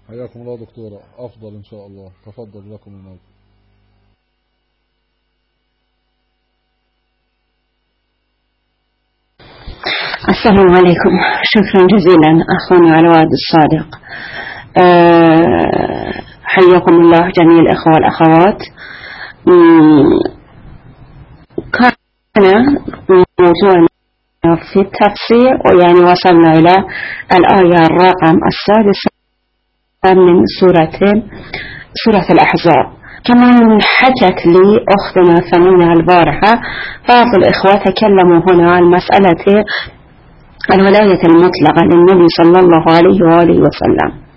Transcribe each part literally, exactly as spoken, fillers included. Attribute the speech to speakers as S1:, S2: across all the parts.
S1: حياكم الله دكتورة، أفضل إن شاء الله. تفضل لكم الموضوع.
S2: السلام عليكم. شكرا جزيلا أخونا على وعد الصادق. أه حياكم الله جميع الأخوة والأخوات. كان موضوعنا في التفسير، ويعني وصلنا إلى الآية الرقم السادسة من سورة سورة الأحزاب. كمان حكت لي أختنا ثمينة البارحة بعض الإخوة تكلموا هنا عن مسألة الولاية المطلقة للنبي صلى الله عليه وآله وسلم.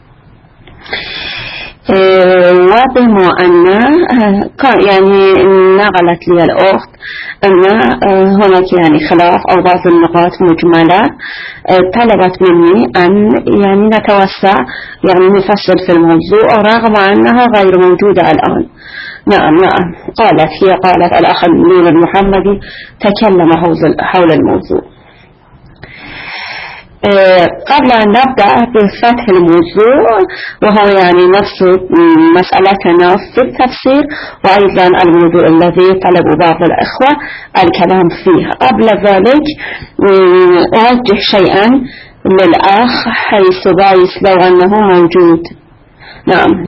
S2: وبما أن يعني نقلت لي الأخت أن هناك يعني خلاف أو بعض النقاط مجملة، طلبت مني أن يعني نتوسع يعني نفصل في الموضوع رغم أنها غير موجودة الآن. نعم نعم قالت هي قالت الأخ النور المحمدي تكلم حول الموضوع. قبل أن نبدأ بفتح الموضوع، وهو يعني نفس مسألتنا في التفسير وأيضا الموضوع الذي طلبوا بعض الأخوة الكلام فيه، قبل ذلك أوجه شيئا للأخ حيث بايس لو أنه موجود. نعم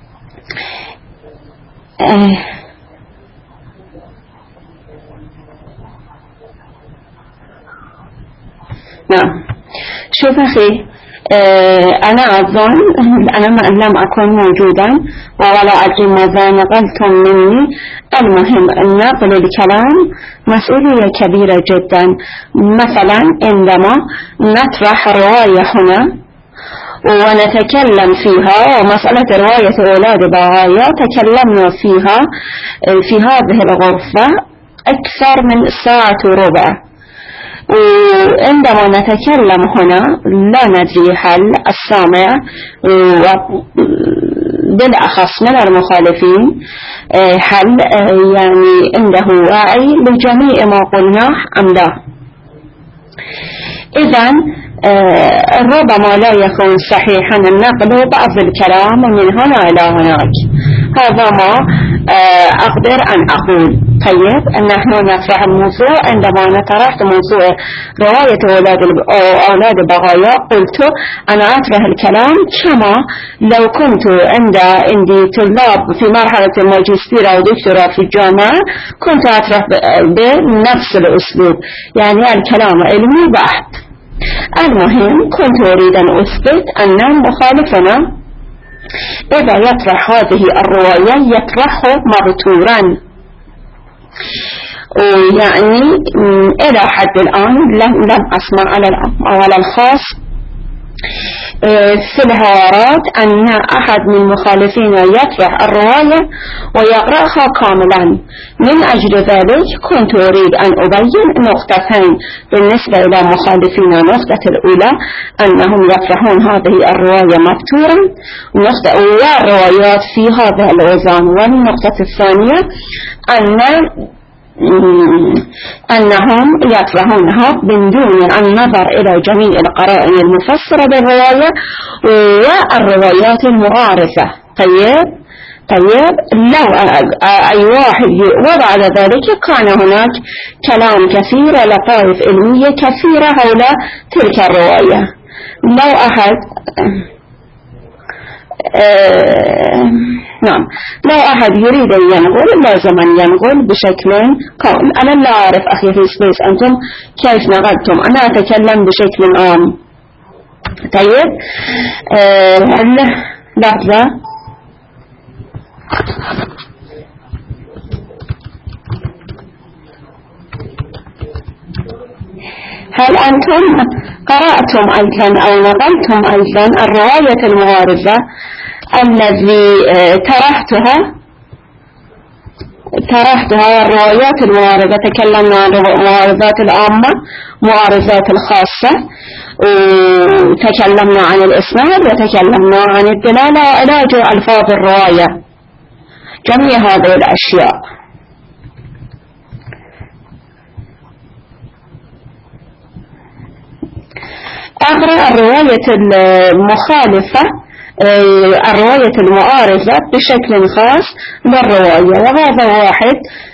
S2: نعم شوف أخي، أنا أظن أنا لم أكن موجودا ولا أدري ماذا نقلتم مني. المهم أن نقل الكلام مسؤولية كبيرة جدا. مثلا عندما نطرح رواية هنا ونتكلم فيها، ومسألة رواية أولاد بغايا تكلمنا فيها في هذه الغرفة أكثر من ساعة وربع، وعندما نتكلم هنا لا ندري هل السامع بالأخص من المخالفين هل يعني عنده وعي لجميع ما قلناه أم لا. إذن ربما لا يكون صحيحا النقل بعض الكلام من هنا إلى هناك. هذا ما أقدر أن أقول. طيب نحن نطرح الموضوع. عندما نطرحت موضوع رواية أولاد أولاد بغايا قلت أنا أطرح الكلام كما لو كنت عند عندي طلاب في مرحلة الماجستير أو دكتوراه في الجامعة، كنت أطرح بنفس الأسلوب، يعني الكلام علمي بحت. المهم كنت أريد أن أثبت أن مخالفنا إذا يطرح هذه الرواية يطرحه مبتورا، ويعني إلى حد الآن لم, لم أسمع على الخاص في الحوارات أن أحد من المخالفين يطرح الرواية ويقرأها كاملا. من أجل ذلك كنت أريد أن أبين نقطتين بالنسبة إلى مخالفين. النقطة الأولى أنهم يطرحون هذه الرواية مبتورا والروايات في هذا الوزن، والنقطة الثانية أن أنهم يطرحونها من دون النظر إلى جميع القرائن المفسرة بالرواية والروايات المعارضة. طيب طيب لو أي واحد وبعد ذلك كان هناك كلام كثير ولطائف علمية كثيرة حول تلك الرواية. لو أحد آه نعم لو أحد يريد أن ينقل لازم أن ينقل بشكل قول. أنا لا أعرف أخي في سبيس أنتم كيف نقلتم، أنا أتكلم بشكل عام. طيب آه لحظة. هل أنتم قرأتم أيضا أو نقلتم أيضا الرواية المعارضة الذي طرحتها طرحتها الروايات المعارضة؟ تكلمنا عن المعارضات العامة، معارضات الخاصة، وتكلمنا عن الإسناد، وتكلمنا عن الدلالة وعلاج ألفاظ الرواية، جميع هذه الأشياء. أقرأ الرواية المخالفة الرواية المعارضة بشكل خاص للرواية، وهذا واحد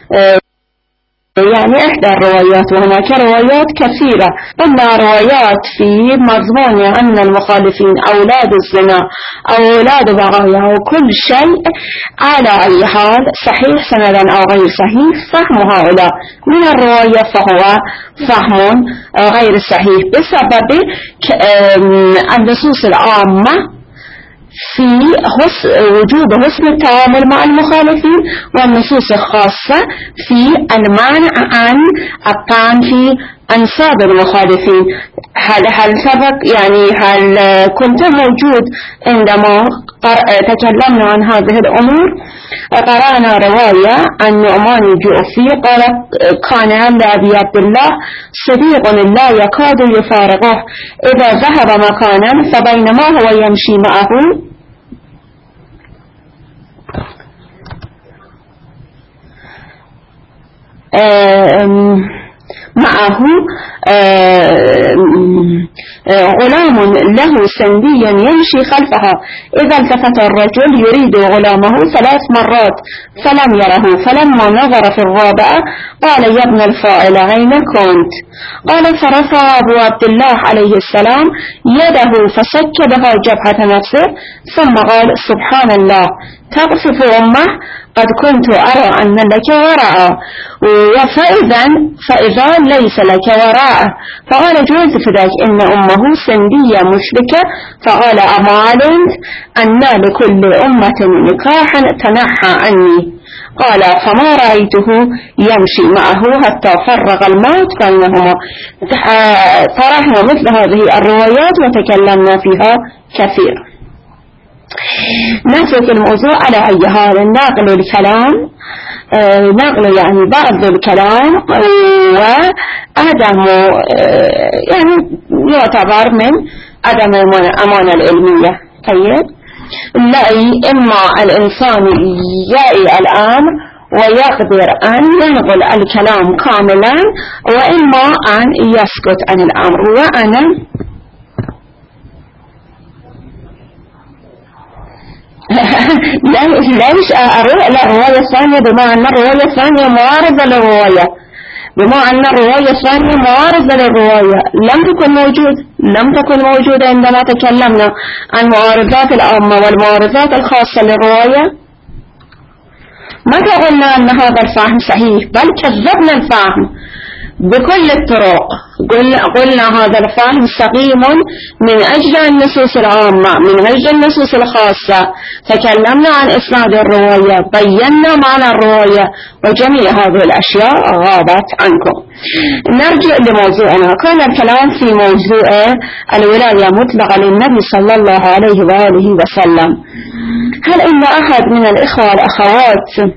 S2: يعني إحدى الروايات، وهناك روايات كثيرة. قلنا روايات في مضمون أن المخالفين أولاد الزنا أولاد بغايا وكل شيء، على أي حال صحيح سندا أو غير صحيح، فهم هؤلاء من الرواية فهو فهم غير صحيح بسبب النصوص العامة في وجوب حسن التعامل مع المخالفين، والنصوص الخاصة في المنع عن الطعن في أنساب المخالفين. هل هل سبق يعني هل كنت موجود عندما تكلمنا عن هذه الأمور؟ قرأنا رواية عن نعمان الجعفي قال كان لأبي عبد الله صديق لا يكاد يفارقه، إذا ذهب مكانا فبينما هو يمشي معه معه غلام له سندي يمشي خلفها، إذا التفت الرجل يريد غلامه ثلاث مرات فلم يره، فلما نظر في الرابعة قال يا ابن الفاعل أين كنت؟ قال فرفع أبو عبد الله عليه السلام يده فسك بها جبهة نفسه، ثم قال سبحان الله تقصف أمه قد كنت أرى أن لك وراء، وفإذا فإذا ليس لك وراء. فقال جوز فداك إن أمه سندية مشركة، فقال أما علمت أن لكل أمة نكاحا تنحى عني؟ قال فما رأيته يمشي معه حتى فرغ الموت بينهما. طرحنا مثل هذه الروايات وتكلمنا فيها كثيرا. نترك الموضوع على أي حال، نقل الكلام آه نقل يعني بعض الكلام وعدم آه يعني يعتبر من عدم الأمانة العلمية. طيب لا، إما الإنسان يأي الآن ويقدر أن ينقل الكلام كاملا، وإما أن يسكت عن الأمر. وأنا ليش أروح الرواية الثانية بما أن الرواية الثانية معارضة للرواية، بما أن الرواية الثانية معارضة للرواية لم تكن موجود لم تكن موجودة عندما تكلمنا عن معارضات العامة والمعارضات الخاصة للرواية. متى قلنا أن هذا الفهم صحيح؟ بل كذبنا الفهم بكل الطرق. قلنا, قلنا هذا الفهم سقيم من أجل النصوص العامة من أجل النصوص الخاصة. تكلمنا عن إسناد الرواية، بينا معنى الرواية، وجميع هذه الأشياء غابت عنكم. نرجع لموضوعنا. كان الكلام في موضوع الولاية مطلقة للنبي صلى الله عليه وآله وسلم. هل إن أحد من الإخوة والأخوات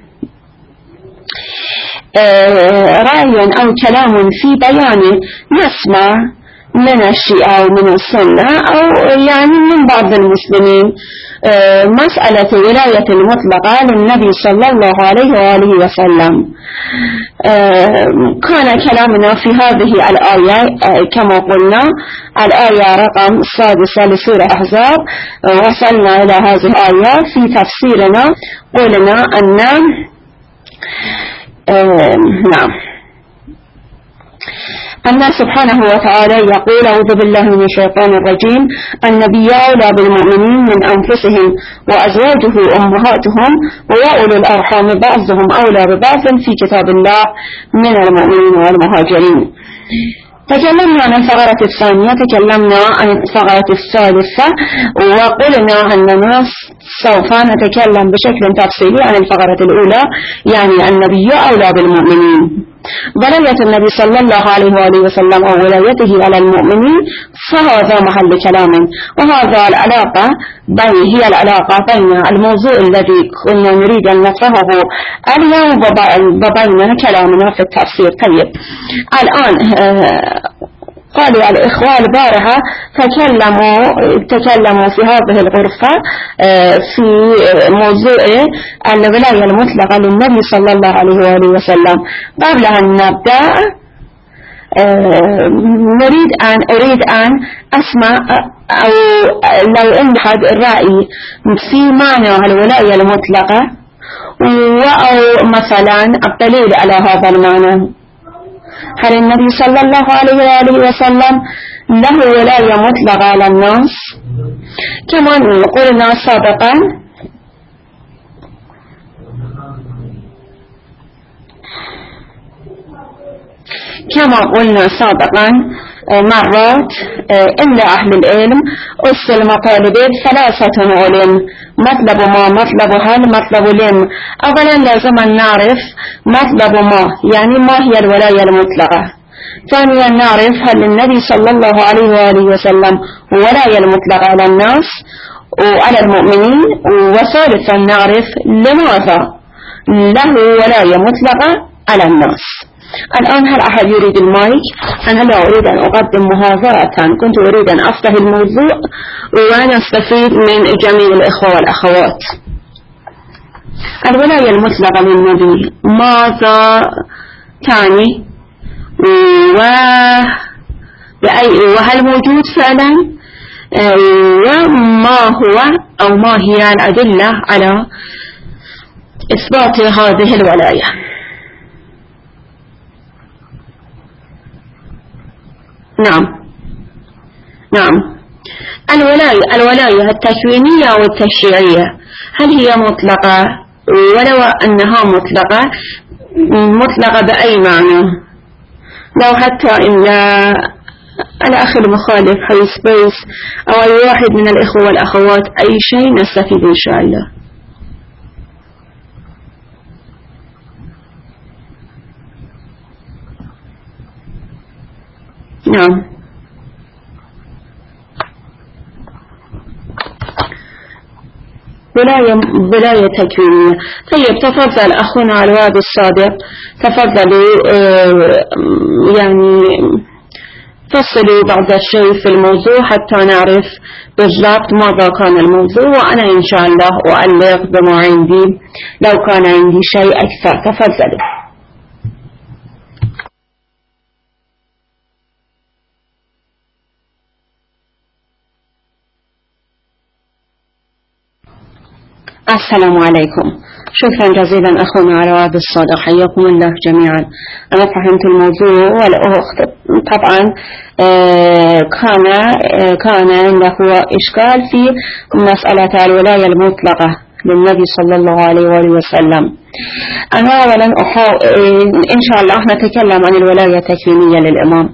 S2: رأي أو كلام في بيانه نسمع من الشيعة ومن السنة أو يعني من بعض المسلمين مسألة ولاية المطلقة للنبي صلى الله عليه وآله وسلم؟ كان كلامنا في هذه الآية كما قلنا الآية رقم السادسة لسورة أحزاب. وصلنا إلى هذه الآية في تفسيرنا قلنا أن آه نعم أن سبحانه وتعالى يقول أعوذ بالله من الشيطان الرجيم النبي أولى بالمؤمنين من أنفسهم وأزواجه أمهاتهم وأولو الأرحام بعضهم أولى ببعض في كتاب الله من المؤمنين والمهاجرين. تكلمنا عن الفقرة الثانية، تكلمنا عن الفقرة الثالثة، وقلنا أننا سوف نتكلم بشكل تفصيلي عن الفقرة الأولى، يعني النبي أولى بالمؤمنين. ولاية النبي صلى الله عليه وآله وسلم أو ولايته على المؤمنين فهذا محل كلام، وهذا العلاقة بين هي العلاقة بين الموضوع الذي كنا نريد أن نفهمه اليوم وبين كلامنا في التفسير. طيب الآن قالوا الإخوة البارحة تكلموا تكلموا في هذه الغرفة في موضوع الولاية المطلقة للنبي صلى الله عليه وآله وسلم. قبل أن نبدأ نريد أن أريد أن أسمع أو لو أن حد الرأي في معنى الولاية المطلقة أو مثلا الدليل على هذا المعنى. هل النبي صلى الله عليه وآله وسلم له ولاية مطلقة على الناس؟ كما قلنا سابقا كما قلنا سابقا مرات إن أهل العلم أصل المطالبات ثلاثة علم: مطلب ما، مطلب هل، مطلب لم. أولا لازم أن نعرف مطلب ما، يعني ما هي الولاية المطلقة. ثانيا نعرف هل النبي صلى الله عليه وآله وسلم ولاية المطلقة على الناس وعلى المؤمنين. وثالثا نعرف لماذا له ولاية مطلقة على الناس. الآن هل أحد يريد المايك؟ أنا لا أريد أن أقدم محاضرة، كنت أريد أن أفتح الموضوع ونستفيد من جميع الإخوة والأخوات. الولاية المطلقة للنبي ماذا تعني؟ وهل موجود فعلا؟ وما هو أو ما هي الأدلة على إثبات هذه الولاية؟ نعم نعم الولاية الولاية التكوينية والتشريعية هل هي مطلقة؟ ولو أنها مطلقة مطلقة بأي معنى؟ لو حتى إن الأخ المخالف حيث أو أي واحد من الإخوة والأخوات أي شيء نستفيد إن شاء الله. نعم ولاية ولاية تكوينية. طيب تفضل أخونا الواد الصادق، تفضلوا يعني فصلوا بعض الشيء في الموضوع حتى نعرف بالضبط ماذا كان الموضوع، وأنا إن شاء الله أعلق بما عندي لو كان عندي شيء أكثر. تفضلوا. السلام عليكم. شكرا جزيلا أخونا على وعد الصادق، حياكم الله جميعا. أنا فهمت الموضوع والأخت طبعا كان كان له إشكال في مسألة الولاية المطلقة للنبي صلى الله عليه وآله وسلم. أنا أولا إن شاء الله نتكلم عن الولاية التكوينية للإمام،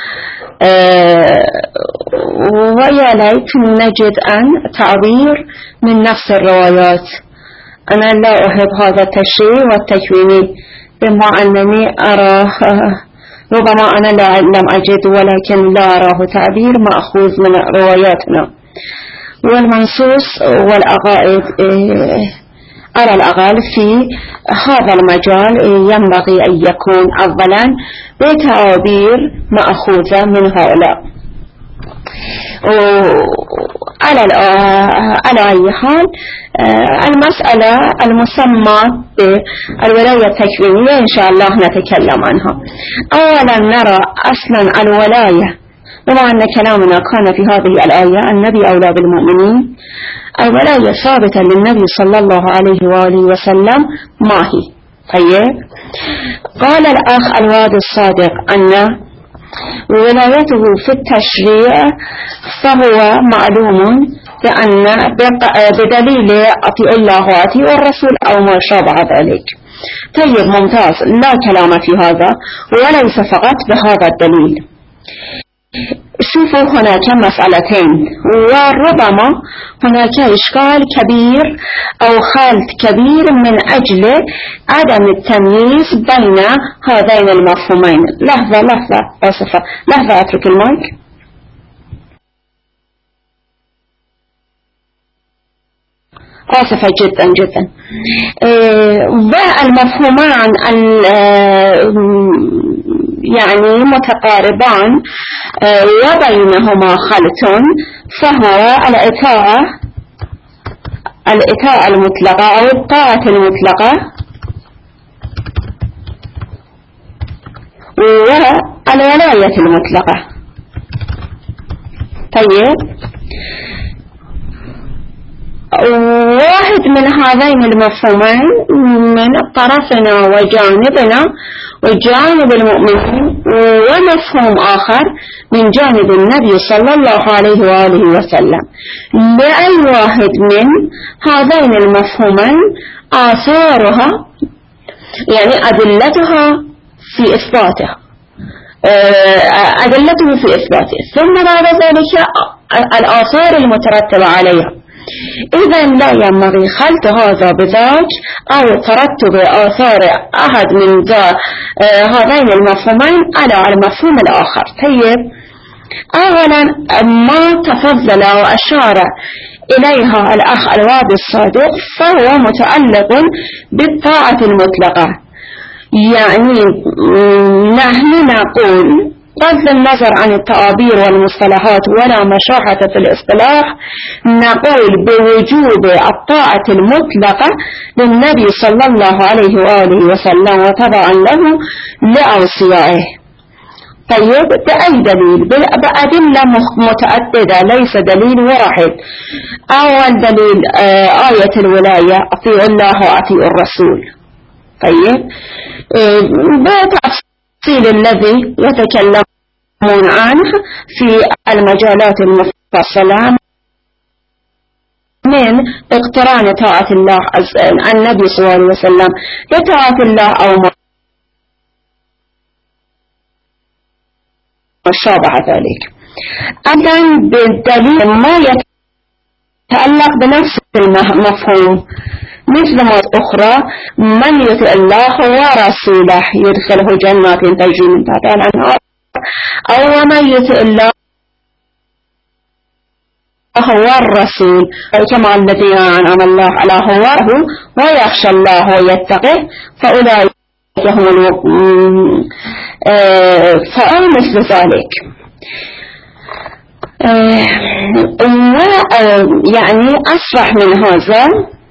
S2: ويا ليت نجد أن تعبير من نفس الروايات. أنا لا أحب هذا التشريع والتكويني، بما أنني أراه ربما أنا لا لم أجد ولكن لا أراه تعبير مأخوذ من رواياتنا والمنصوص والأقائد. على الأقل في هذا المجال ينبغي أن يكون أولا بتعابير مأخوذة من هؤلاء. على على أي حال المسألة المسمى بالولاية التكوينية إن شاء الله نتكلم عنها. أولا نرى أصلا الولاية، بما أن كلامنا كان في هذه الآية النبي أولى بالمؤمنين، الولاية ثابتة للنبي صلى الله عليه وآله وسلم ما هي؟ طيب قال الأخ الواد الصادق أن ولايته في التشريع فهو معلوم بأن بدليل أطيع الله وأطيع الرسول أو ما شابه ذلك. طيب ممتاز، لا كلام في هذا، وليس فقط بهذا الدليل. شوفوا هناك مسألتين، وربما هناك إشكال كبير أو خلط كبير من أجل عدم التمييز بين هذين المفهومين. لحظة لحظة آسفة لحظة أترك المايك. آسفة جدا جدا. والمفهومان يعني متقاربان وبينهما خلط، فهو الإطاعة الإطاعة المطلقة أو الطاعة المطلقة، الولاية المطلقة. طيب، واحد من هذين المفهومين من طرفنا وجانبنا وجانب المؤمنين، ومفهوم آخر من جانب النبي صلى الله عليه وآله وسلم. لأي واحد من هذين المفهومين آثارها يعني أدلتها في إثباته أدلته في إثباته ثم بعد ذلك الآثار المترتبة عليها. إذن لا ينبغي خلط هذا بذاك أو ترتب آثار أحد من هذين المفهومين على المفهوم الآخر. طيب، أولا ما تفضل وأشار إليها الأخ الواد الصادق فهو متعلق بالطاعة المطلقة. يعني نحن نقول بغض النظر عن التعابير والمصطلحات ولا مشاحة في الاصطلاح، نقول بوجوب الطاعة المطلقة للنبي صلى الله عليه وآله وسلم وتبعا له لأوصيائه. طيب، بأي دليل؟ بأدلة متعددة، ليس دليل واحد. أول دليل آية الولاية أطيعوا الله وأطيعوا الرسول. طيب، بتفصيل الذي يتكلمون عنه في المجالات المفصلة من اقتران طاعة الله النبي صلى الله عليه وسلم لطاعة الله أو ما شابه ذلك. أيضا بالدليل ما يتعلق بنفس المفهوم مثل ما أخرى: من يطع الله ورسوله يدخله جنات تجري من تحتها الأنهار، أو من يطع الله والرسول كما الذين أنعم الله على هواه ويخشى الله ويتقه فأولئك هم المؤمنون. فأو مثل ذلك. يعني أصرح من هذا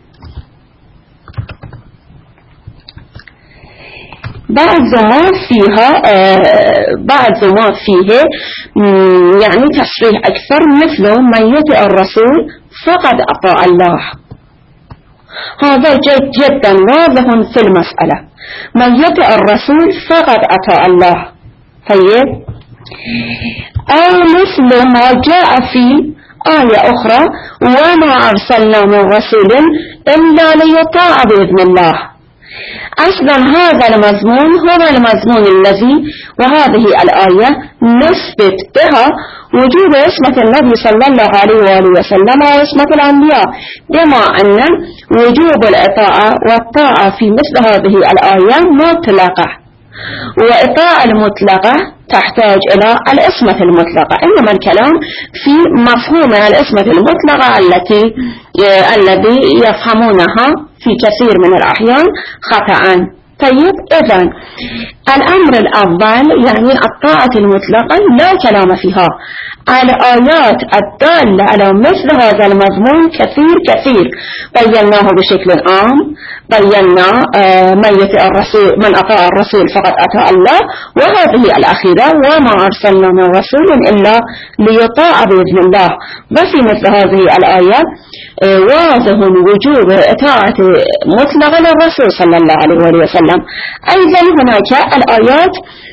S2: بعض ما فيها بعض ما فيه يعني تصريح أكثر، مثل من يطع الرسول فقد أطاع الله. هذا جد جدا واضح في المسألة، من يطع الرسول فقد أطاع الله. طيب، أو مثل ما جاء في آية أخرى: وما أرسلنا من رسول إلا ليطاع بإذن الله. أصلا هذا المضمون هو المضمون الذي وهذه الآية نثبت بها وجوب عصمة النبي صلى الله عليه وآله وسلم وعصمة الأنبياء، بما أن وجوب الإطاعة والطاعة في مثل هذه الآية مطلقة، وإطاعة المطلقة تحتاج إلى العصمة المطلقة. إنما الكلام في مفهوم العصمة المطلقة التي الذي يفهمونها في كثير من الأحيان خطأ. طيب، إذن الأمر الأول يعني الطاعة المطلقة لا كلام فيها. الآيات الدالة على مثل هذا المضمون كثير كثير، بيناه بشكل عام. بينا من يطع الرسول من أطاع الرسول فقد أطاع الله، وهذه الأخيرة: وما أرسلنا من رسول إلا ليطاع بإذن الله. وفي مثل هذه الآية واضح وجوب إطاعة مطلقة للرسول صلى الله عليه وسلم. أيضا هناك الآيات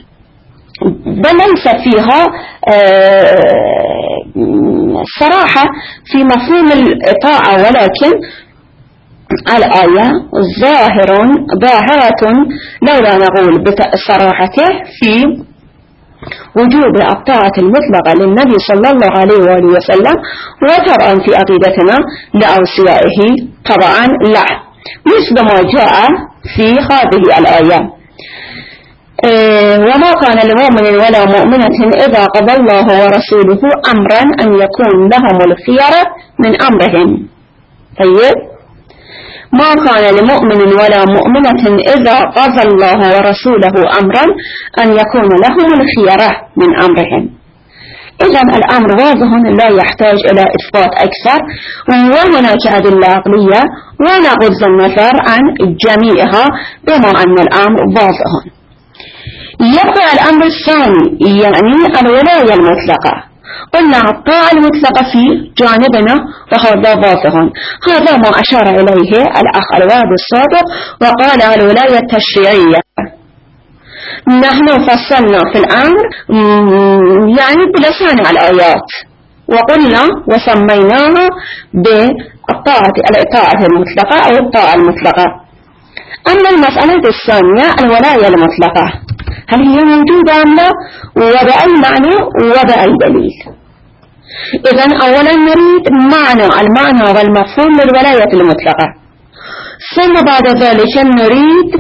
S2: ليس فيها صراحة في مفهوم الإطاعة، ولكن الآية ظاهر ظاهرة لولا نقول بصراحته في وجوب الطاعة المطلقة للنبي صلى الله عليه وآله وسلم، وطبعا في عقيدتنا لأوصيائه طبعا لا، مثل ما جاء في هذه الآية: وما كان لمؤمن ولا مؤمنة إذا قضى الله ورسوله أمرا أن يكون لهم الخيرة من أمرهم. طيب، ما كان لمؤمن ولا مؤمنة إذا قضى الله ورسوله أمرا أن يكون لهم الخيرة من أمرهم. إذن الأمر واضح لا يحتاج إلى إثبات أكثر، وهناك أدلة عقلية ونغض النظر عن جميعها بما أن الأمر واضح. يبقى الأمر الثاني يعني الولاية المطلقة. قلنا الطاعة المطلقة في جانبنا وهذا واضح. هذا ما أشار إليه الأخ الواد الصادق وقال الولاية التشريعية. نحن فصلنا في الأمر يعني بلسان الآيات وقلنا وسميناها بالطاعة الطاعة المطلقة أو الطاعة المطلقة. أما المسألة الثانية الولاية المطلقة هل هي موجودة أم لا وبأي معنى وبأي دليل؟ إذن أولا نريد معنى المعنى والمفهوم للولاية المطلقة، ثم بعد ذلك نريد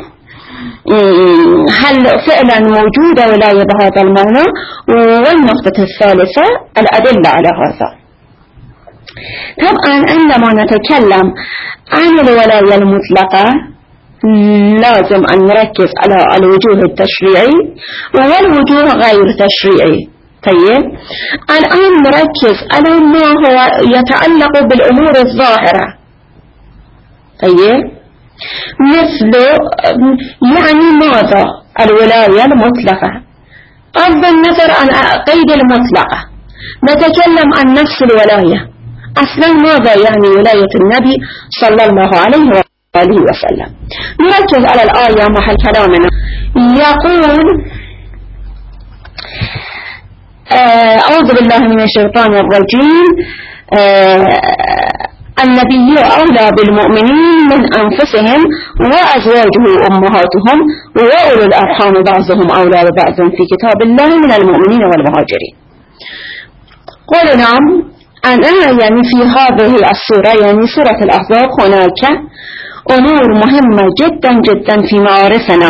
S2: هل فعلا موجودة ولاية بهذا المعنى، والنقطة الثالثة الأدلة على هذا. طبعا عندما نتكلم عن الولاية المطلقة لازم أن نركز على الوجوه التشريعي والوجوه غير تشريعي. طيب الآن نركز على ما هو يتعلق بالأمور الظاهرة. طيب مثل يعني ماذا الولاية المطلقة؟ بغض النظر عن قيد المطلقة نتكلم عن نفس الولاية. أصلا ماذا يعني ولاية النبي صلى الله عليه وآله وسلم؟ نركز على الآية محل كلامنا. يقول أعوذ بالله من الشيطان الرجيم النبي أولى بالمؤمنين من أنفسهم وأزواجه أمهاتهم وأولو الأرحام بعضهم أولى ببعض في كتاب الله من المؤمنين والمهاجرين. قلنا أنا يعني في هذه السورة يعني سورة الأحزاب هناك أمور مهمة جدا جدا في معارفنا،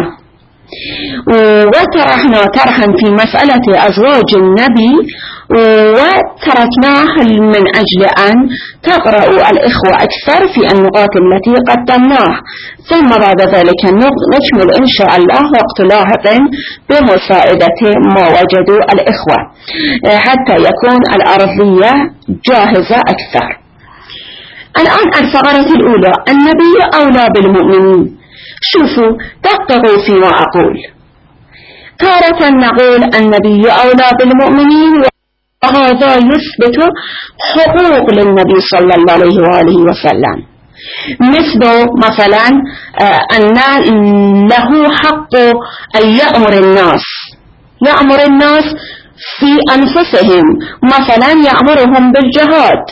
S2: وطرحنا طرحا في مسألة أزواج النبي وتركناه من أجل أن تقرأوا الإخوة أكثر في النقاط التي قدمناه، ثم بعد ذلك نكمل إن شاء الله وقت لاحق بمساعدة ما وجدوا الإخوة حتى يكون الأرضية جاهزة أكثر. الآن الفقرة الأولى النبي أولى بالمؤمنين. شوفوا دققوا فيما أقول. تارة نقول النبي أولى بالمؤمنين وهذا يثبت حقوق للنبي صلى الله عليه وآله وسلم، مثل مثلا أن له حق أن يأمر الناس يأمر الناس في أنفسهم، مثلا يأمرهم بالجهاد.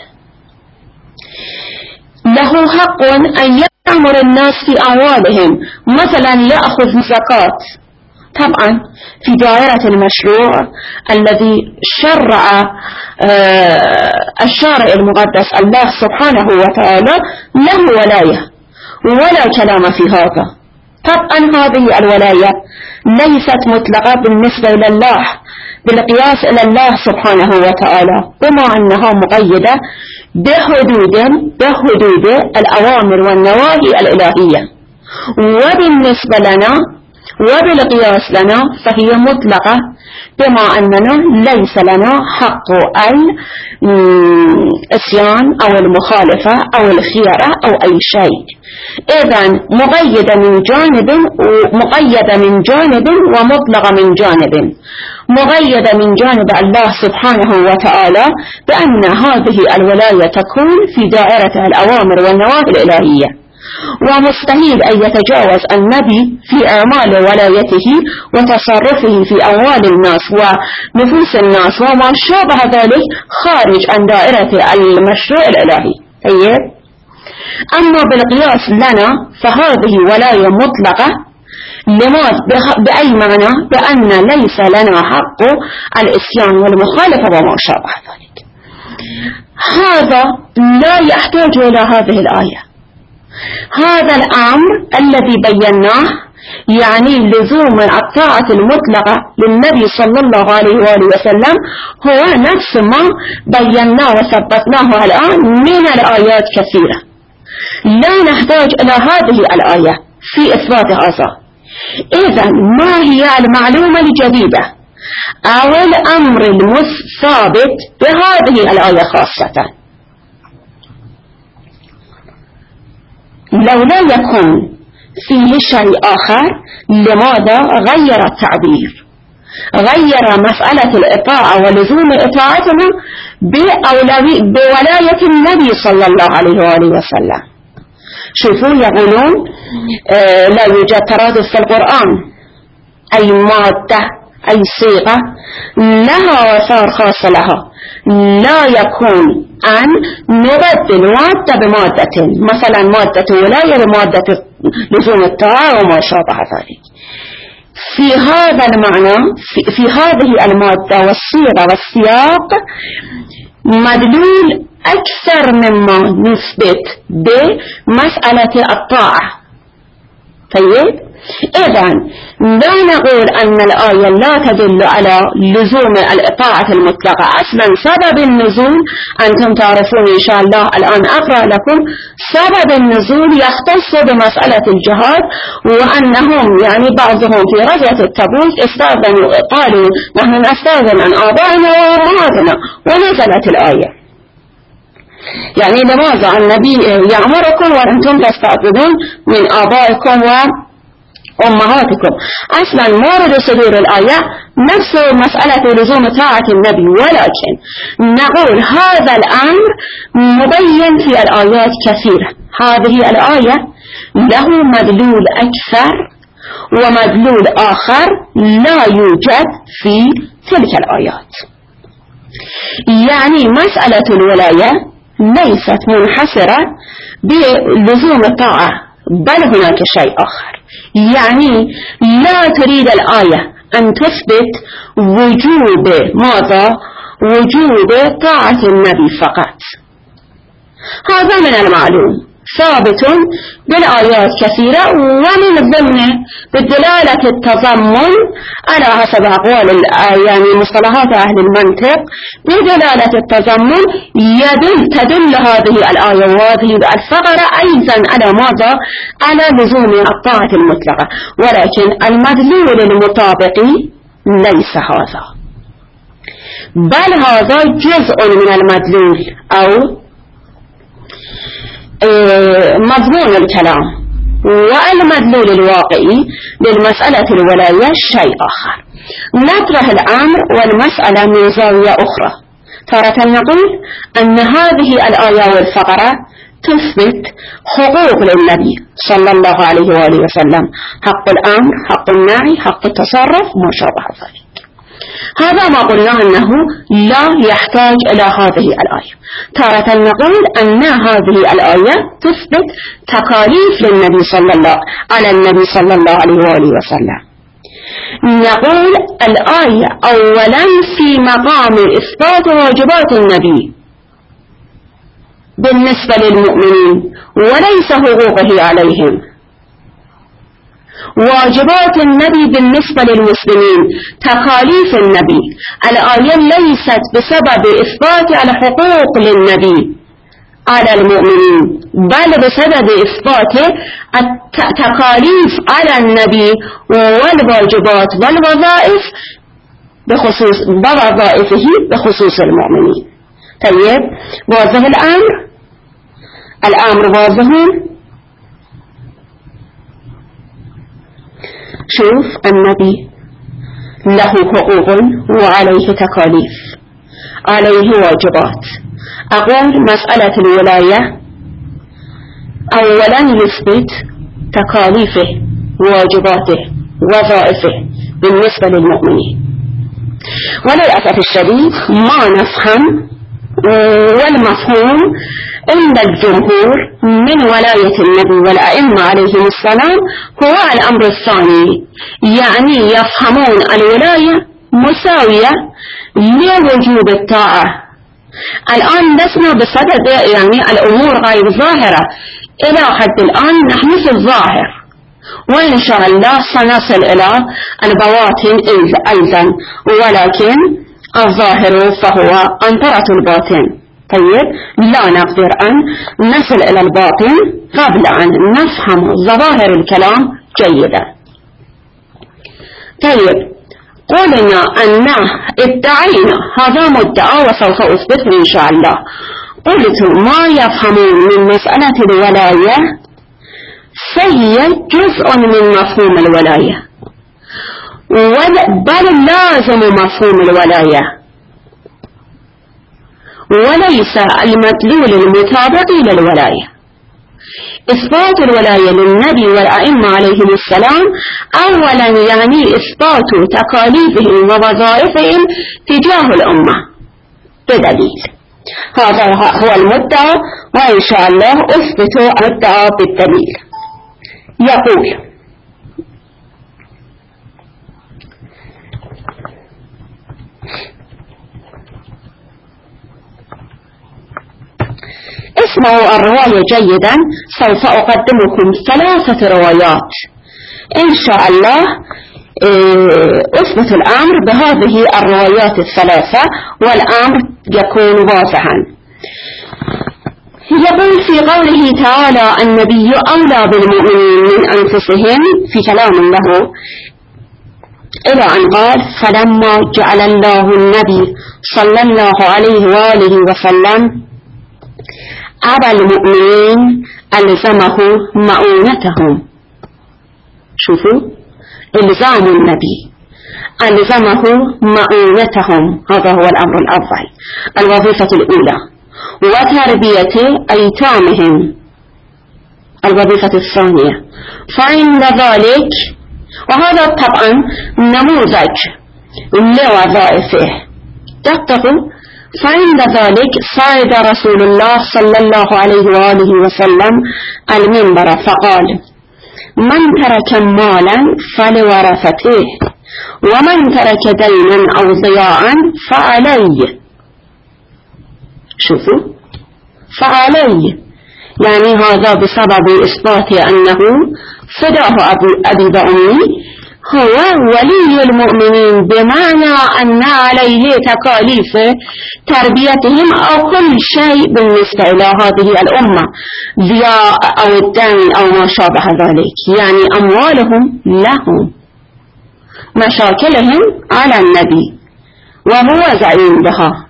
S2: له حق أن يأمر الناس في أموالهم، مثلا يأخذ زكاة. طبعا في دائرة المشروع الذي شرع الشارع المقدس الله سبحانه وتعالى له ولاية ولا كلام في هذا. طبعا هذه الولاية ليست مطلقة بالنسبة لله بالقياس إلى الله سبحانه وتعالى، بما أنها مقيدة بحدود بحدود الأوامر والنواهي الإلهية، وبالنسبة لنا وبالقياس لنا فهي مطلقة بما أننا ليس لنا حق الإسيان أو المخالفة أو الخيارة أو أي شيء. إذن مقيدة من جانب مقيدة من جانب ومطلقة من جانب. مقيدة من جانب الله سبحانه وتعالى بأن هذه الولاية تكون في دائرة الأوامر والنواهي الإلهية، ومستحيل أن يتجاوز النبي في أعمال ولايته وتصرفه في أموال الناس ونفوس الناس وما شابه ذلك خارج عن دائرة المشروع الإلهي. طيب أما بالقياس لنا فهذه ولاية مطلقة. لماذا؟ بأي معنى؟ بأن ليس لنا حق الإسيان والمخالفة وما شابه ذلك. هذا لا يحتاج إلى هذه الآية. هذا الأمر الذي بيناه يعني لزوم الطاعة المطلقة للنبي صلى الله عليه وآله وسلم هو نفس ما بيناه وثبتناه الآن من الآيات كثيرة. لا نحتاج إلى هذه الآية في إثبات هذا. إذن ما هي المعلومة الجديدة أو الأمر الثابت بهذه الآية خاصة؟ لو لا يكون فيه شيء آخر لماذا غير التعبير؟ غير مسألة الإطاعة ولزوم إطاعتنا بولاية النبي صلى الله عليه وآله وسلم. شوفوا يقولون آه لا يوجد ترادف في القرآن، أي مادة أي صيغة لها آثار خاصة لها، لا يكون أن نبدل مادة بمادة، مثلا مادة ولاية بمادة لزوم الطاعة وما شابه ذلك. في هذا المعنى في, في هذه المادة والصيغة والسياق مدلول أكثر مما نثبت بمسألة الطاعة. طيب إذن لا نقول أن الآية لا تدل على لزوم الإطاعة المطلقة. أصلا سبب النزول أنتم تعرفون إن شاء الله، الآن أقرأ لكم سبب النزول يختص بمسألة الجهاد، وأنهم يعني بعضهم في غزوة التبوك استأذنوا قالوا نحن نستأذن عن آبائنا وأمهاتنا، ونزلت الآية يعني لماذا النبي يأمركم وأنتم تستأذنون من آبائكم وأمهاتكم. أصلا مورد صدور الآية نفس مسألة لزوم طاعة النبي، ولكن نقول هذا الأمر مبين في الآيات كثيرة. هذه الآية له مدلول أكثر ومدلول آخر لا يوجد في تلك الآيات. يعني مسألة الولاية ليست منحصرة بلزوم الطاعة، بل هناك شيء آخر. يعني لا تريد الآية أن تثبت وجوب ماذا؟ وجوب طاعة النبي فقط. هذا من المعلوم ثابت بالآيات كثيرة، ومن ضمن بالدلالة التضمن على حسب أقوال يعني مصطلحات أهل المنطق، بدلالة التضمن يدل تدل هذه الآية وهذه الفقرة أيضا على ماذا؟ على لزوم الطاعة المطلقة، ولكن المدلول المطابق ليس هذا، بل هذا جزء من المدلول أو مضمون الكلام، والمدلول الواقعي للمسألة الولاية شيء آخر. نطرح الأمر والمسألة من زاوية أخرى. تارة نقول أن هذه الآية والفقرة تثبت حقوق للنبي صلى الله عليه وآله وسلم، حق الأمر، حق النهي، حق التصرف، ما شابه ذلك. هذا ما قلنا أنه لا يحتاج إلى هذه الآية. تارة نقول أن هذه الآية تثبت تكاليف للنبي صلى الله على النبي صلى الله عليه وآله وسلم. نقول الآية أولا في مقام إثبات واجبات النبي بالنسبة للمؤمنين وليس حقوقه عليهم. واجبات النبي بالنسبة للمسلمين، تكاليف النبي. الآية ليست بسبب إثبات الحقوق للنبي على المؤمنين، بل بسبب إثبات التكاليف على النبي والواجبات والوظائف بخصوص بوظائفه بخصوص المؤمنين. طيب واضح الأمر؟ الأمر واضح. شوف النبي له حقوق وعليه تكاليف، عليه واجبات. أقول مسألة الولاية أولا يثبت تكاليفه واجباته وظائفه بالنسبة للمؤمنين، وللأسف الشديد ما نفهم والمفهوم عند الجمهور من ولاية النبي والأئمة عليهم السلام هو الأمر الثاني، يعني يفهمون الولاية مساوية لوجوب الطاعة. الآن لسنا بصدد يعني الأمور غير ظاهرة، إلى حد الآن نحن في الظاهر، وإن شاء الله سنصل إلى البواطن أيضا، ولكن الظاهر فهو أنطرة الباطن. طيب لا نقدر أن نصل إلى الباطن قبل أن نفهم ظواهر الكلام جيدا. طيب قلنا أن ادعينا هذا مدعى وسوف أثبته إن شاء الله. قلت ما يفهمون من مسألة الولاية فهي جزء من مفهوم الولاية، بل لازم مفهوم الولاية وليس المدلول المطابق للولاية. إثبات الولاية للنبي والأئمة عليهم السلام أولا يعني إثبات تكاليفهم ووظائفهم تجاه الأمة بدليل. هذا هو المدعى، وإن شاء الله أثبت المدعى بالدليل. يقول: اسمعوا الرواية جيدا، سوف أقدمكم ثلاثة روايات إن شاء الله أثبت الأمر بهذه الروايات الثلاثة والأمر يكون واضحا. يقول في قوله تعالى: النبي أولى بالمؤمنين من أنفسهم، في كلام له إلى أن قال: فلما جعل الله النبي صلى الله عليه وآله وسلم أبا المؤمنين ألزمه مؤونتهم. شوفوا، إلزام النبي ألزمه مؤونتهم، هذا هو الأمر الأول، الوظيفة الأولى، وتربية أيتامهم الوظيفة الثانية. فعند ذلك، وهذا طبعا نموذج لوظائفه، دققوا، فعند ذلك صعد رسول الله صلى الله عليه وآله وسلم المنبر فقال: من ترك مالا فلورثته، ومن ترك دينا أو ضياعا فعليه. شوفوا، فعليه يعني هذا بسبب إثبات أنه فداه أبي بأمي هو ولي المؤمنين، بمعنى أن عليه تكاليف تربيتهم أو كل شيء بالنسبة إلى هذه الأمة، ضياء أو الدين أو ما شابه ذلك، يعني أموالهم لهم، مشاكلهم على النبي وهو زعيم بها.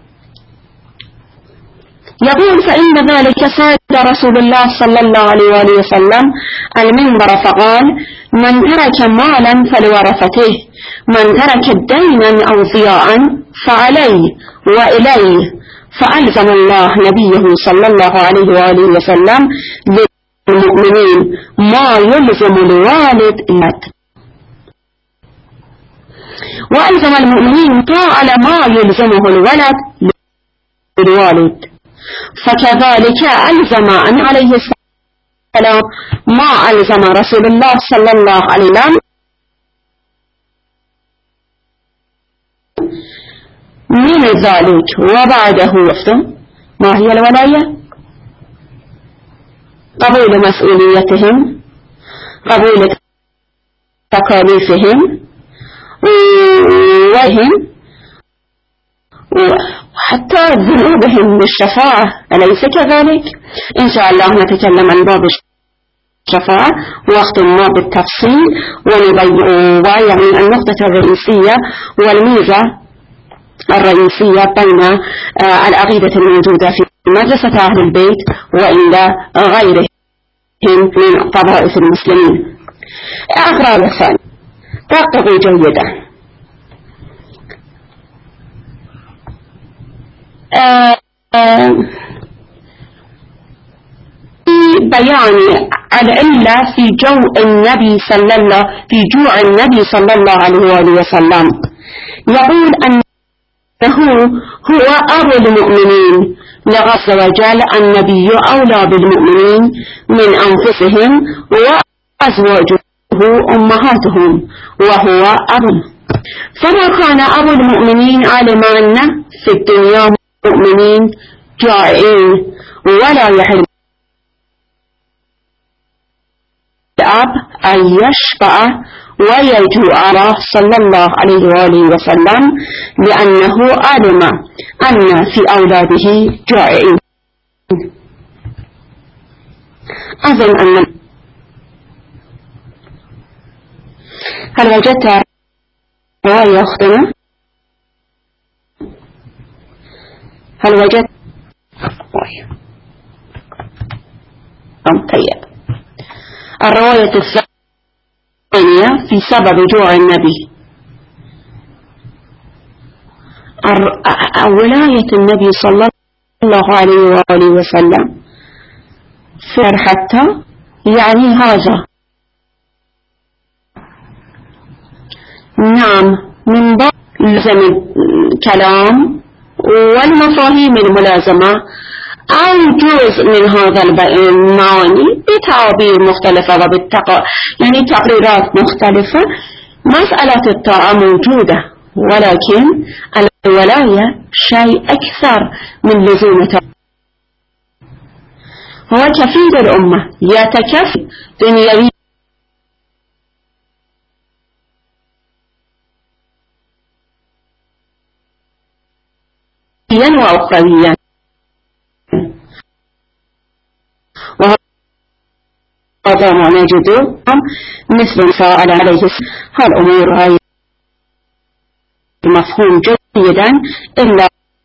S2: يقول: فإن ذلك صعد رسول الله صلى الله عليه وآله وسلم المنبر فقال: من ترك مالا فلورثته، من ترك دينا أو ضياعا فعليه وإليه. فألزم الله نبيه صلى الله عليه وآله وسلم للمؤمنين ما يلزم الوالد لك، وألزم المؤمنين طاعة ما يلزمه الولد للوالد، فكذلك ألزم أن عليه السلام ما ألزم رسول الله صلى الله عليه وسلم من ذلك. وبعده ما هي الولاية؟ قبول مسؤوليتهم، قبول تكاليفهم وهم، وحتى ذنوبهم بالشفاعة، أليس كذلك؟ إن شاء الله نتكلم عن باب الشفاعة وقت ما بالتفصيل، ونبين النقطة الرئيسية والميزة الرئيسية بين العقيدة الموجودة في مدرسة أهل البيت وعند غيرهم من طوائف المسلمين. أقرأ الثاني، دققوا جيدا. بيان العلة في جوع النبي صلى الله في جوع النبي صلى الله عليه وآله وسلم. يقول أنه هو أبو المؤمنين لعز وجل، النبي أولى بالمؤمنين من أنفسهم وأزواجه أمهاتهم وهو أبو. فما كان أبو المؤمنين علم أن في الدنيا مؤمنين جائعين، ولا يحل الأب أن يشفع ويجوع على صلى الله عليه وآله وسلم، لأنه علم أن في أولاده جائعين. أظن أن هل وجدت رواية أختنا؟ هل وجدت رواية؟ طيب، الرواية الثانية في سبب جوع النبي ولاية النبي صلى الله عليه وآله وسلم فر حتى يعني هذا نعم من باب لزم الكلام والمفاهيم الملازمة أو جزء من هذا المعاني بتعابير مختلفة وبالتق يعني تقريرات مختلفة. مسألة الطاعة موجودة، ولكن الولاية شيء أكثر من لزوم الطاعة. هو كفيل الأمة يتكفل دنيويا وأخرويا، وهذا ما نجده مثل فعل عليه هالأمور هاي مفهوم جيدا إلا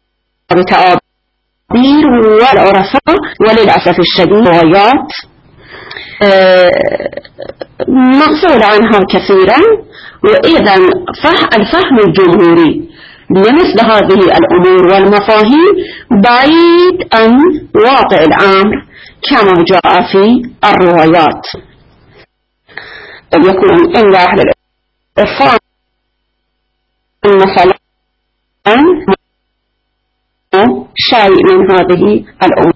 S2: بتعابير والعرفاء وللأسف الشديد روايات مغفول عنها كثيرا. وإذا الفهم الجمهوري لمثل هذه الأمور والمفاهيم بعيد عن واقع الأمر كما جاء في الروايات. يكون إن أهل الإرفان مثلا شيء من هذه الأمور.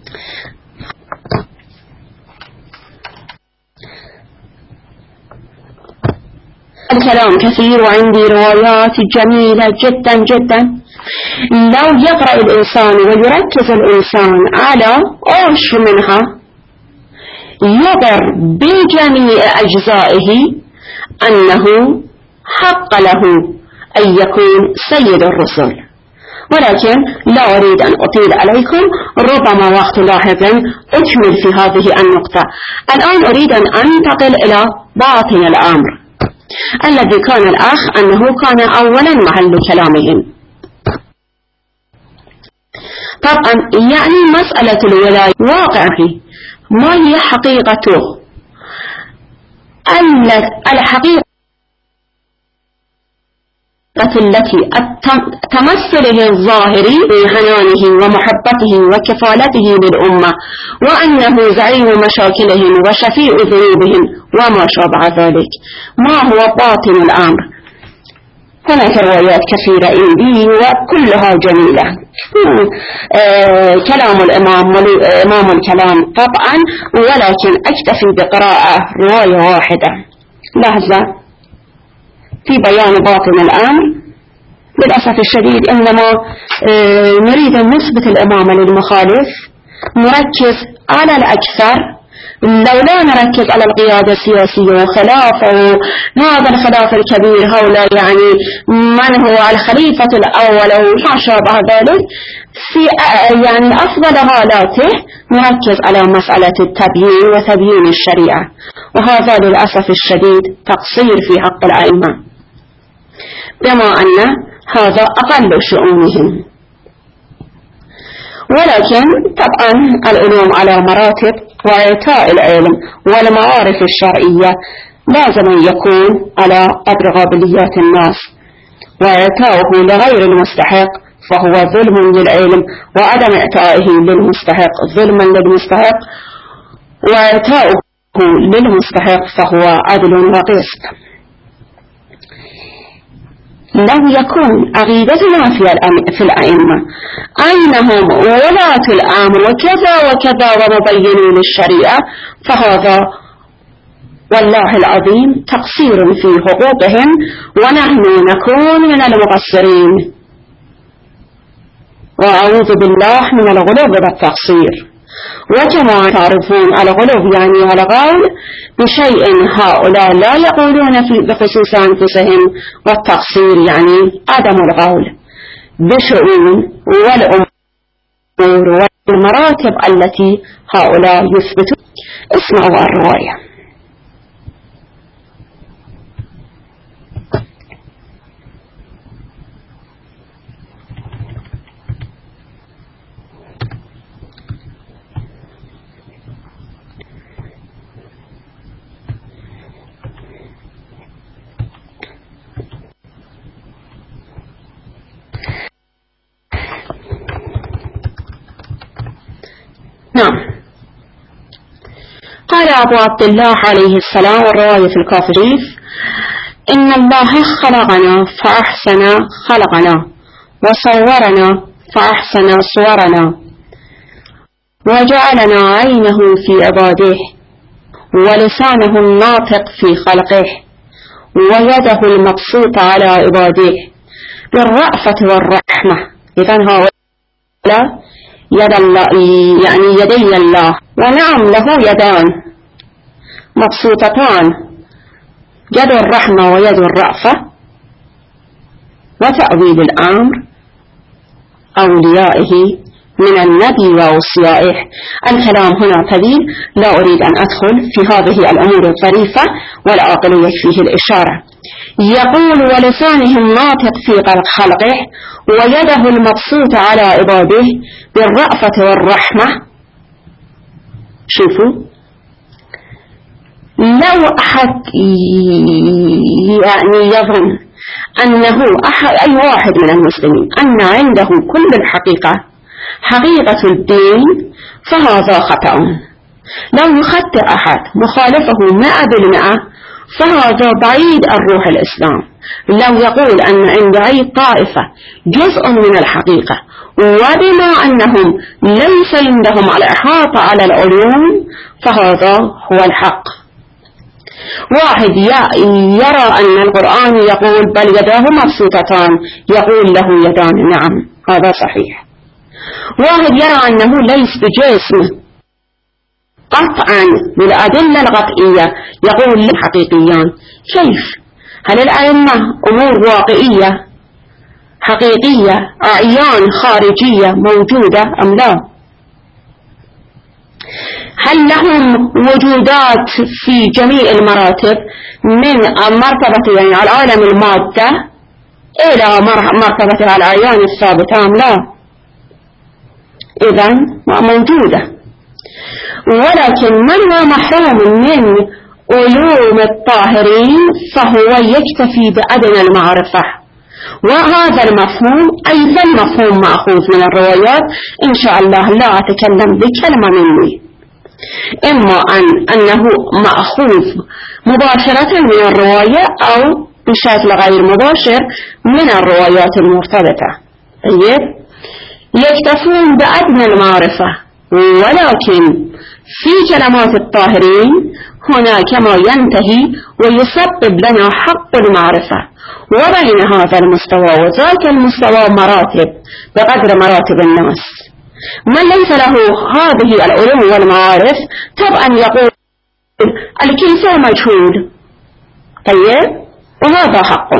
S2: الكلام كثير وعندي روايات جميلة جدا جدا. لو يقرأ الإنسان ويركز الإنسان على أوش منها يقر بجميع أجزائه أنه حق له أن يكون سيد الرسل. ولكن لا أريد أن أطيل عليكم، ربما وقت لاحق أكمل في هذه النقطة. الآن أريد أن أنتقل إلى باطن الأمر الذي كان الأخ أنه كان أولا محل كلامهم. طبعا يعني مسألة الولاية واقعه ما هي حقيقته؟ الحقيقة التي تمثله الظاهري بحنانه ومحبته وكفالته للأمة وأنه زعيم مشاكلهم وشفيع ذنوبهم وما شابه ذلك. ما هو باطن الأمر؟ هناك روايات كثيرة عندي وكلها جميلة. آه كلام الإمام إمام الكلام طبعا، ولكن أكتفي بقراءة رواية واحدة. لحظة في بيان باطن الأمر. للأسف الشديد إنما آه نريد أن نثبت الإمامة للمخالف نركز على الأكثر، لو لا نركز على القيادة السياسية وخلافه هذا الخلاف الكبير هؤلاء يعني من هو الخليفة الأول أو ما شابه ذلك. في يعني أفضل حالاته نركز على مسألة التبيين وتبيين الشريعة، وهذا للأسف الشديد تقصير في حق الأئمة بما أن هذا أقل شؤونهم. ولكن طبعا العلوم على مراتب، وإعطاء العلم والمعارف الشرعية لازم أن يكون على قدر قابليات الناس، وإعطاؤه لغير المستحق فهو ظلم للعلم، وعدم إعطائه للمستحق ظلما للمستحق، وإعطاؤه للمستحق فهو عدل وقسط. لو يكون عقيدتنا في الأئمة أنهم ولاة الأمر وكذا وكذا ومبينين الشريعة فهذا والله العظيم تقصير في حقوقهم، ونحن نكون من المقصرين، وأعوذ بالله من الغلو والتقصير. وكما تعرفون الغلو يعني القول بشيء هؤلاء لا يقولون في بخصوص أنفسهم، والتقصير يعني عدم القول بشؤون والأمور والمراتب التي هؤلاء يثبتون. اسمعوا الرواية. نعم. قال أبو عبد الله عليه السلام والرواية في الكافريف: إن الله خلقنا فأحسن خلقنا، وصورنا فأحسن صورنا، وجعلنا عينه في عباده، ولسانه الناطق في خلقه، ويده المبسوطة على عباده بالرأفة والرحمة. إذن هؤلاء يد الله، يعني يدي الله. ونعم له يدان مبسوطتان، يد الرحمة ويد الرأفة. وتأويل الأمر أوليائه من النبي وأوصيائه. الكلام هنا طويل، لا أريد أن أدخل في هذه الأمور الظريفة، والعاقل يكفيه الإشارة. يقول: ولسانه الناطق في خلقه، ويده المبسوطة على عباده بالرأفة والرحمة. شوفوا، لو أحد يعني يظن أنه أحد أي واحد من المسلمين أن عنده كل الحقيقة، حقيقة الدين، فهذا خطأ. لو يخطئ أحد مخالفه مئة بالمئة فهذا بعيد عن روح الإسلام. لو يقول أن عند أي طائفة جزء من الحقيقة، وبما أنهم ليس عندهم الإحاطة على العلوم، فهذا هو الحق. واحد يرى أن القرآن يقول بل يداه مبسوطتان، يقول له يدان، نعم هذا صحيح. واحد يرى أنه ليس بجسم قطعا بالأدلة القطعية، يقول له حقيقيان. كيف؟ هل الأئمة أمور واقعية حقيقية أعيان خارجية موجودة أم لا؟ هل لهم وجودات في جميع المراتب من مرتبة يعني العالم المادة إلى مرتبة الأعيان الثابتة أم لا؟ إذن موجودة. ولكن من هو محروم من علوم الطاهرين فهو يكتفي بأدنى المعرفة. وهذا المفهوم أيضا مفهوم مأخوذ من الروايات. إن شاء الله لا أتكلم بكلمة مني، إما أن أنه مأخوذ مباشرة من الرواية أو بشكل غير مباشر من الروايات المرتبطة. طيب، يكتفون بأدنى المعرفة، ولكن في كلمات الطاهرين هناك ما ينتهي ويسبب لنا حق المعرفة. وبين هذا المستوى وذاك المستوى مراتب بقدر مراتب الناس. من ليس له هذه العلوم والمعارف طبعا يقول الكيف مجهول. طيب، وهذا حق.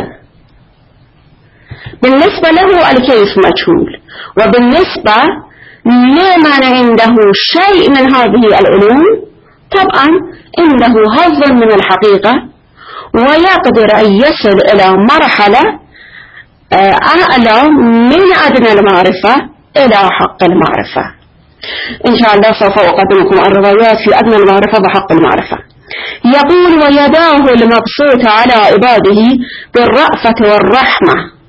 S2: بالنسبة له الكيف مجهول، وبالنسبة لمن عنده شيء من هذه العلوم طبعا عنده حظ من الحقيقة، ويقدر أن يصل إلى مرحلة أعلى من أدنى المعرفة إلى حق المعرفة. إن شاء الله سوف أقدمكم الروايات في أدنى المعرفة وحق المعرفة. يقول: ويداه المبسوطة على عباده بالرأفة والرحمة.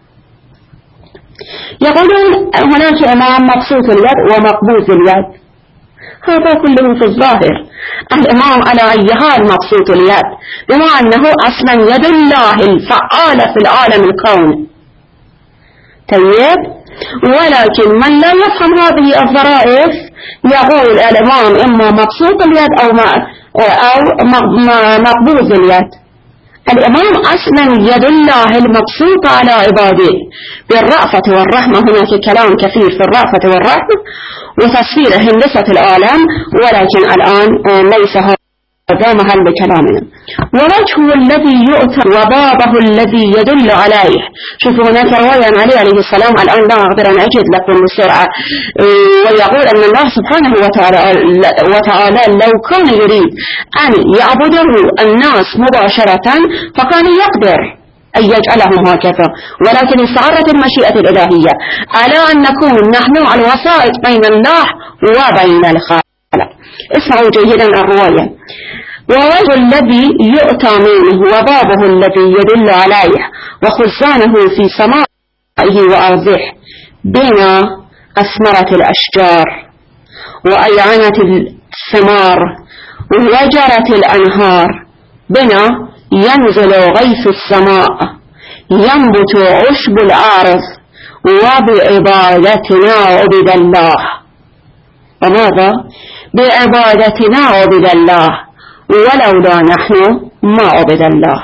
S2: يقولون هناك إمام مبسوط اليد ومقبوض اليد، هذا كله في الظاهر. الإمام على أي حال مبسوط اليد، بما أنه أصلا يد الله الفعالة في العالم الكون. طيب، ولكن من لا يفهم هذه الظرائف يقول الإمام إما مبسوط اليد أو أو مقبوض اليد. الإمام أصلا يد الله المبسوطة على عباده بالرأفة والرحمة. هناك كلام كثير في الرأفة والرحمة وتفسير هندسة العالم، ولكن الآن ليس هذا محل كلامنا. ووجهه الذي يؤثر وبابه الذي يدل عليه. شوفوا هناك رواية عن علي عليه السلام، الآن لا أقدر أن أجد لكم بسرعة، ويقول أن الله سبحانه وتعالى, وتعالى لو كان يريد أن يعبده الناس مباشرة فكان يقدر أن يجعلهم هكذا، ولكن استعارت المشيئة الإلهية على أن نكون نحن الوسائط بين الله وبين الخالق. اسمعوا جيدا الرواية: ووجه الذي يؤتى منه، وبابه الذي يدل عليه، وخزانه في سمائه وأرضه بين أثمرة الأشجار، وأيعنت الثمار وجرت الأنهار بنا ينزل غيث السماء ينبت عشب الأرض وبعبادتنا عبد الله. وماذا؟ بعبادتنا عبد الله ولولا نحن ما عبد الله.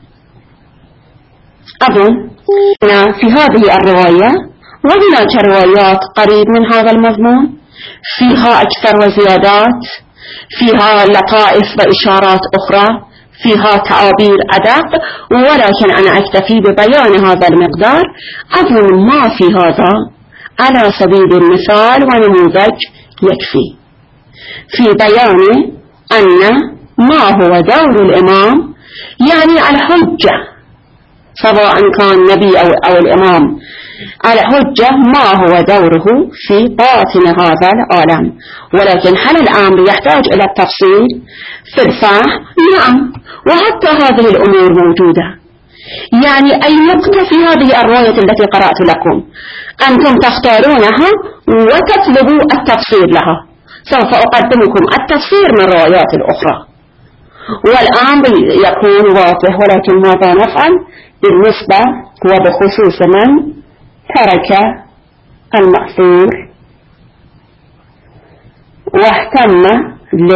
S2: أظن في هذه الرواية وهناك روايات قريب من هذا المضمون فيها أكثر وزيادات، فيها لطائف وإشارات أخرى، فيها تعابير أدق، ولكن أنا أكتفي ببيان هذا المقدار. أظن ما في هذا على سبيل المثال ونموذج يكفي في بيان أن ما هو دور الإمام، يعني الحجة، سواء كان نبي أو, أو الإمام، الحجة ما هو دوره في باطن هذا العالم. ولكن هل الأمر يحتاج إلى التفصيل في الفهم؟ نعم، وحتى هذه الأمور موجودة. يعني أي نقطة في هذه الرواية التي قرأت لكم أنتم تختارونها وتطلبوا التفسير لها، سوف أقدمكم التفسير من الروايات الأخرى والأمر يكون واضح. ولكن ماذا نفعل بالنسبة وبخصوص من ترك المأثور واهتم ل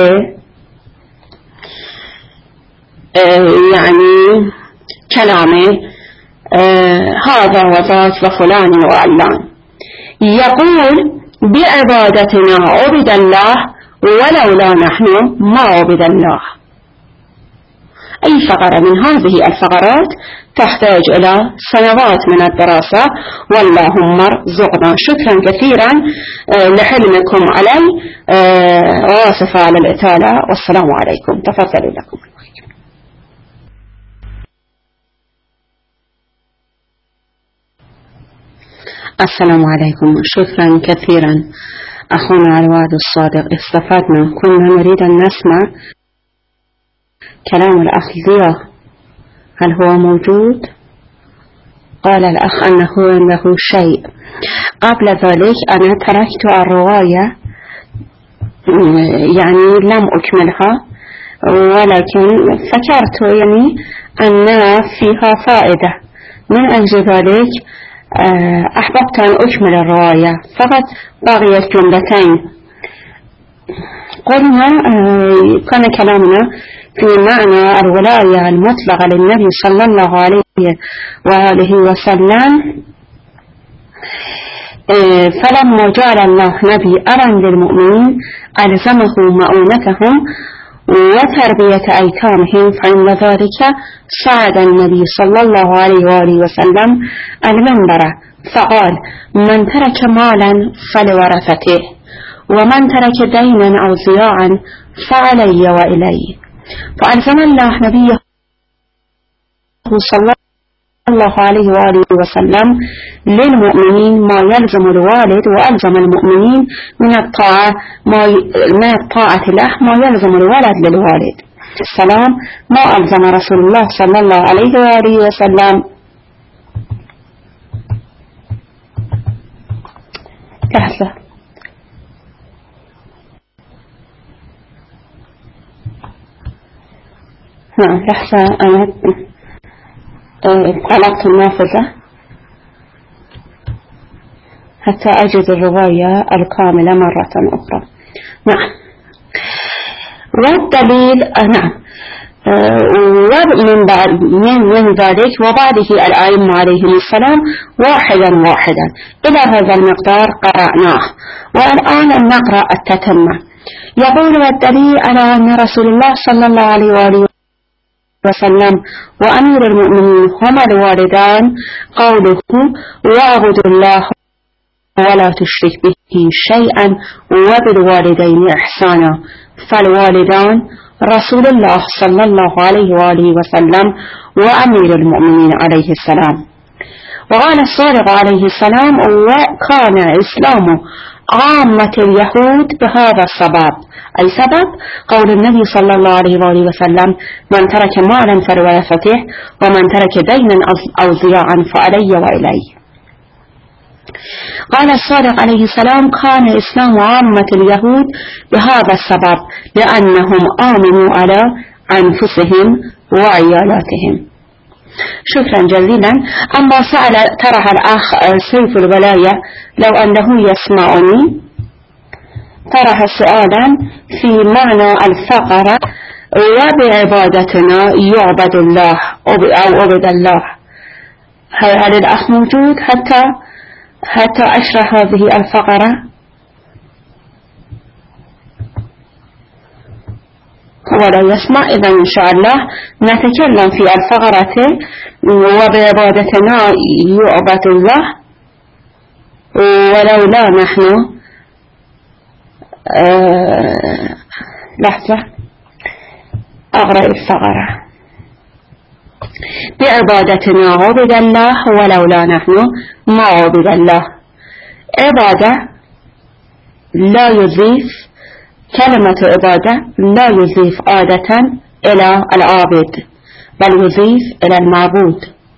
S2: يعني كلامه هذا وذاك وفلان وعلان؟ يقول بعبادتنا عبد الله ولولا نحن ما عبد الله. أي فقرة من هذه الفقرات تحتاج إلى سنوات من الدراسة، واللهم ارزقنا. شكرا كثيرا لحلمكم علي، وآسفة على الإطالة، والسلام عليكم. تفضلوا لكم. السلام عليكم. شكرا كثيرا أخونا الواد الصادق، استفدنا. كنا نريد أن نسمع كلام الأخ ضياء، هل هو موجود؟ قال الأخ أنه عنده شيء. قبل ذلك أنا تركت الرواية، يعني لم أكملها، ولكن فكرت يعني أن فيها فائدة، من أجل ذلك أحببت أن أكمل الرواية. فقط بقيت جملتين. قلنا كان كلامنا في معنى الولاية المطلقة للنبي صلى الله عليه وآله وسلم. فلما جعل الله نبيا للمؤمنين ألزمه مؤونتهم وتربية أيتامهم، فإن ذلك صعد النبي صلى الله عليه وآله وسلم المنبر فقال: من ترك مالا فلورثته، ومن ترك دينا أو ضياعا فعلي وإلي. فألزم الله نبيه صلى الله عليه وآله وسلم للمؤمنين ما يلزم الوالد، وألزم المؤمنين من الطاعة ما من الطاعة له ما يلزم الولد للوالد. السلام ما ألزم رسول الله صلى الله عليه وآله وسلم. لحظة نعم لحظة أنا قلقت النافذة حتى أجد الرواية الكاملة مرة أخرى. نعم. والدليل نعم ومن بعد من ذلك وبعده الأئمة عليهم السلام واحدا واحدا إلى هذا المقدار قرأناه، والآن نقرأ التتمة. يقول: والدليل على أن رسول الله صلى الله عليه وآله وسلم وأمير المؤمنين هما الوالدان قوله: واعبدوا الله ولا تشرك به شيئا وبالوالدين إحسانا. فالوالدان رسول الله صلى الله عليه وآله وسلم وأمير المؤمنين عليه السلام. وقال الصادق عليه السلام: وكان إسلام عامة اليهود بهذا السبب. أي سبب؟ قول النبي صلى الله عليه وآله وسلم: من ترك مالا فلورثته، ومن ترك دينا أو ضياعا فعلي وإلي. قال الصادق عليه السلام كان إسلام عامة اليهود بهذا السبب لأنهم آمنوا على أنفسهم وعيالاتهم. شكرا جزيلا. أما سأل طرح الأخ سيف الولاية لو أنه يسمعني، طرح سؤالا في معنى الفقر وبعبادتنا يعبد الله أو عبد الله. هل الأخ موجود حتى حتى أشرح هذه الفقرة؟ هو لا يسمع. إذا إن شاء الله نتكلم في الفقرة وبعبادتنا يعبد الله ولولا نحن. آه لحظة أقرأ الفقرة. بعبادتنا عبد الله ولولا نحن ما عبد الله. عبادة لا يضيف، كلمة عبادة لا يضيف عادة إلى العابد بل يضيف إلى المعبود.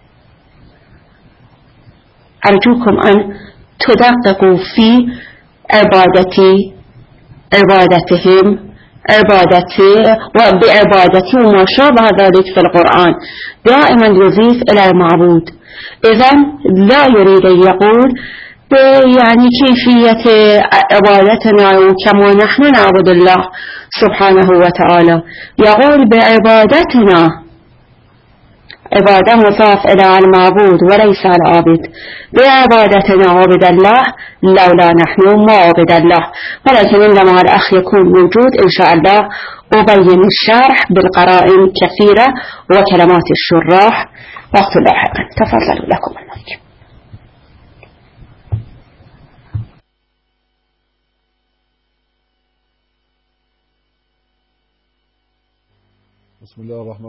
S2: أرجوكم أن تدققوا في عبادتي، عبادتهم، عبادتي وبعبادتي وما شابه ذلك في القرآن دائما يضيف إلى المعبود. إذن لا يريد أن يقول يعني كيفية عبادتنا كما نحن نعبد الله سبحانه وتعالى، يقول بعبادتنا، عبادة مضاف إلى المعبود وليس العابد. بعبادتنا عبد الله لولا نحن ما عبد الله. ولكن عندما الأخ يكون موجود إن شاء الله أبين الشرح بالقرائن كثيرة وكلمات الشراح وقت لاحقا. تفضلوا لكم المايك.
S1: بسم الله الرحمن